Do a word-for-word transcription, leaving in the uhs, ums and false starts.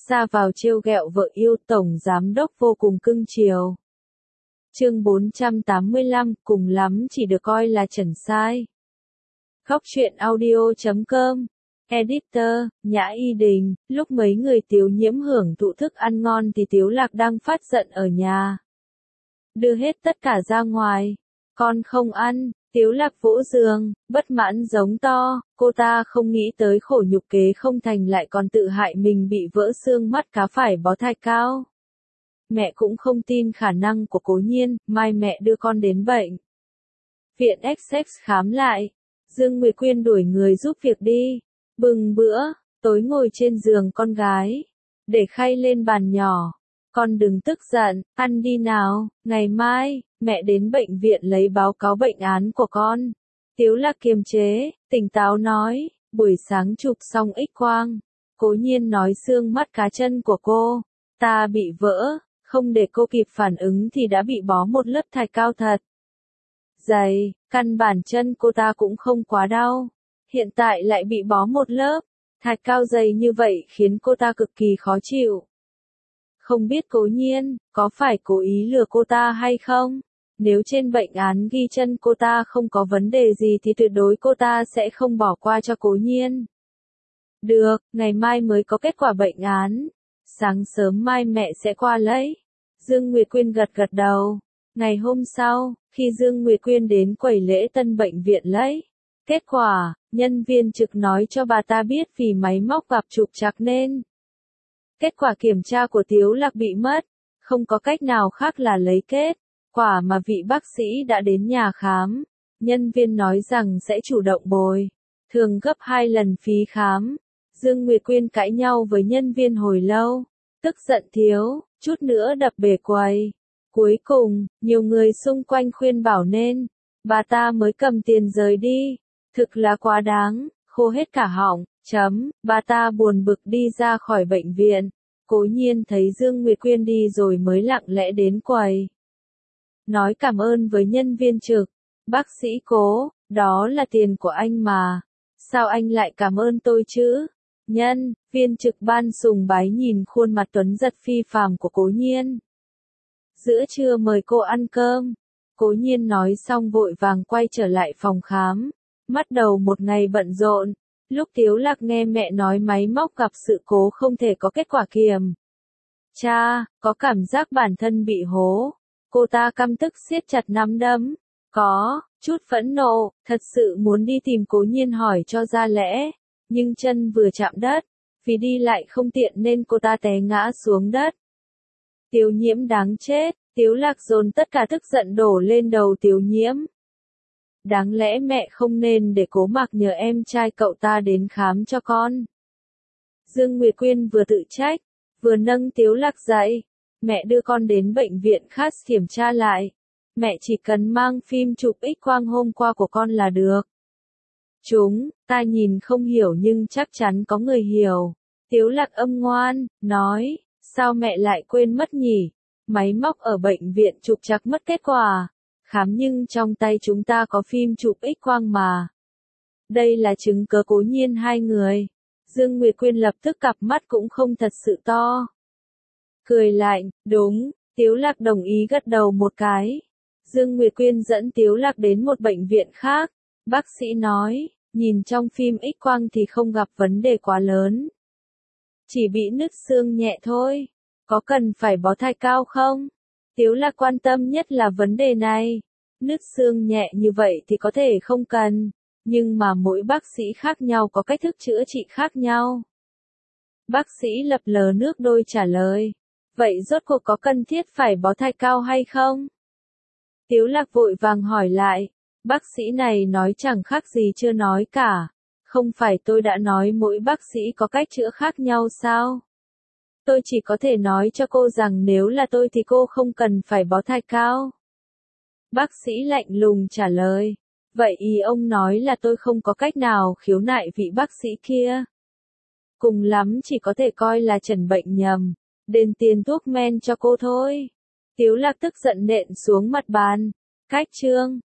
ra vào trêu ghẹo vợ yêu, tổng giám đốc vô cùng cưng chiều. Chương bốn trăm tám mươi lăm, cùng lắm chỉ được coi là trần sai. Góc truyện audio chấm com. Editor, Nhã Y Đình. Lúc mấy người Tiếu Nhiễm hưởng thụ thức ăn ngon thì Tiếu Lạc đang phát giận ở nhà. Đưa hết tất cả ra ngoài. Con không ăn. Tiếu Lạc vỗ giường, bất mãn giống to, cô ta không nghĩ tới khổ nhục kế không thành lại còn tự hại mình bị vỡ xương mắt cá phải bó thai cao. Mẹ cũng không tin khả năng của Cố Nhiên, mai mẹ đưa con đến bệnh viện Essex khám lại. Dương Nguyệt Quyên đuổi người giúp việc đi. Bừng bữa, tối ngồi trên giường con gái, để khay lên bàn nhỏ. Con đừng tức giận, ăn đi nào, ngày mai, mẹ đến bệnh viện lấy báo cáo bệnh án của con. Tiếu Lạc kiềm chế, tỉnh táo nói, buổi sáng chụp xong X-quang. Cố Nhiên nói xương mắt cá chân của cô, ta bị vỡ, không để cô kịp phản ứng thì đã bị bó một lớp thạch cao thật dày, căn bản chân cô ta cũng không quá đau. Hiện tại lại bị bó một lớp thạch cao dày như vậy khiến cô ta cực kỳ khó chịu. Không biết Cố Nhiên có phải cố ý lừa cô ta hay không? Nếu trên bệnh án ghi chân cô ta không có vấn đề gì thì tuyệt đối cô ta sẽ không bỏ qua cho Cố Nhiên. Được, ngày mai mới có kết quả bệnh án. Sáng sớm mai mẹ sẽ qua lấy. Dương Nguyệt Quyên gật gật đầu. Ngày hôm sau, khi Dương Nguyệt Quyên đến quầy lễ tân bệnh viện lấy kết quả, nhân viên trực nói cho bà ta biết vì máy móc gặp trục trặc nên kết quả kiểm tra của Tiếu Lạc bị mất, không có cách nào khác là lấy kết quả mà vị bác sĩ đã đến nhà khám. Nhân viên nói rằng sẽ chủ động bồi thường gấp hai lần phí khám. Dương Nguyệt Quyên cãi nhau với nhân viên hồi lâu, tức giận thiếu chút nữa đập bể quầy. Cuối cùng, nhiều người xung quanh khuyên bảo nên bà ta mới cầm tiền rời đi. Thực là quá đáng, khô hết cả họng, chấm, bà ta buồn bực đi ra khỏi bệnh viện. Cố Nhiên thấy Dương Nguyệt Quyên đi rồi mới lặng lẽ đến quầy. Nói cảm ơn với nhân viên trực. Bác sĩ Cố, đó là tiền của anh mà. Sao anh lại cảm ơn tôi chứ? Nhân viên trực ban sùng bái nhìn khuôn mặt tuấn giật phi phàm của Cố Nhiên. Giữa trưa mời cô ăn cơm. Cố Nhiên nói xong vội vàng quay trở lại phòng khám. Bắt đầu một ngày bận rộn. Lúc Tiếu Lạc nghe mẹ nói máy móc gặp sự cố không thể có kết quả kiểm tra, có cảm giác bản thân bị hố. Cô ta căm tức siết chặt nắm đấm. Có chút phẫn nộ, thật sự muốn đi tìm Cố Nhiên hỏi cho ra lẽ. Nhưng chân vừa chạm đất, vì đi lại không tiện nên cô ta té ngã xuống đất. Tiếu Nhiễm đáng chết. Tiếu Lạc dồn tất cả tức giận đổ lên đầu Tiếu Nhiễm. Đáng lẽ mẹ không nên để Cố Mạc nhờ em trai cậu ta đến khám cho con. Dương Nguyệt Quyên vừa tự trách, vừa nâng Tiếu Lạc dậy. Mẹ đưa con đến bệnh viện khác kiểm tra lại. Mẹ chỉ cần mang phim chụp X-quang hôm qua của con là được. Chúng, ta nhìn không hiểu nhưng chắc chắn có người hiểu. Tiếu Lạc âm ngoan, nói, sao mẹ lại quên mất nhỉ? Máy móc ở bệnh viện trục trặc mất kết quả. Khám nhưng trong tay chúng ta có phim chụp X-quang mà. Đây là chứng cớ Cố Nhiên hai người. Dương Nguyệt Quyên lập tức cặp mắt cũng không thật sự to. Cười lạnh, đúng, Tiếu Lạc đồng ý gật đầu một cái. Dương Nguyệt Quyên dẫn Tiếu Lạc đến một bệnh viện khác. Bác sĩ nói, nhìn trong phim X-quang thì không gặp vấn đề quá lớn. Chỉ bị nứt xương nhẹ thôi. Có cần phải bó thai cao không? Tiếu Lạc quan tâm nhất là vấn đề này. Nứt xương nhẹ như vậy thì có thể không cần. Nhưng mà mỗi bác sĩ khác nhau có cách thức chữa trị khác nhau. Bác sĩ lập lờ nước đôi trả lời. Vậy rốt cuộc có cần thiết phải bó thai cao hay không? Tiếu Lạc vội vàng hỏi lại. Bác sĩ này nói chẳng khác gì chưa nói cả. Không phải tôi đã nói mỗi bác sĩ có cách chữa khác nhau sao? Tôi chỉ có thể nói cho cô rằng nếu là tôi thì cô không cần phải bó thai cao. Bác sĩ lạnh lùng trả lời. Vậy ý ông nói là tôi không có cách nào khiếu nại vị bác sĩ kia. Cùng lắm chỉ có thể coi là chẩn bệnh nhầm. Đền tiền thuốc men cho cô thôi. Tiếu Lạc tức giận nện xuống mặt bàn. Cách chương.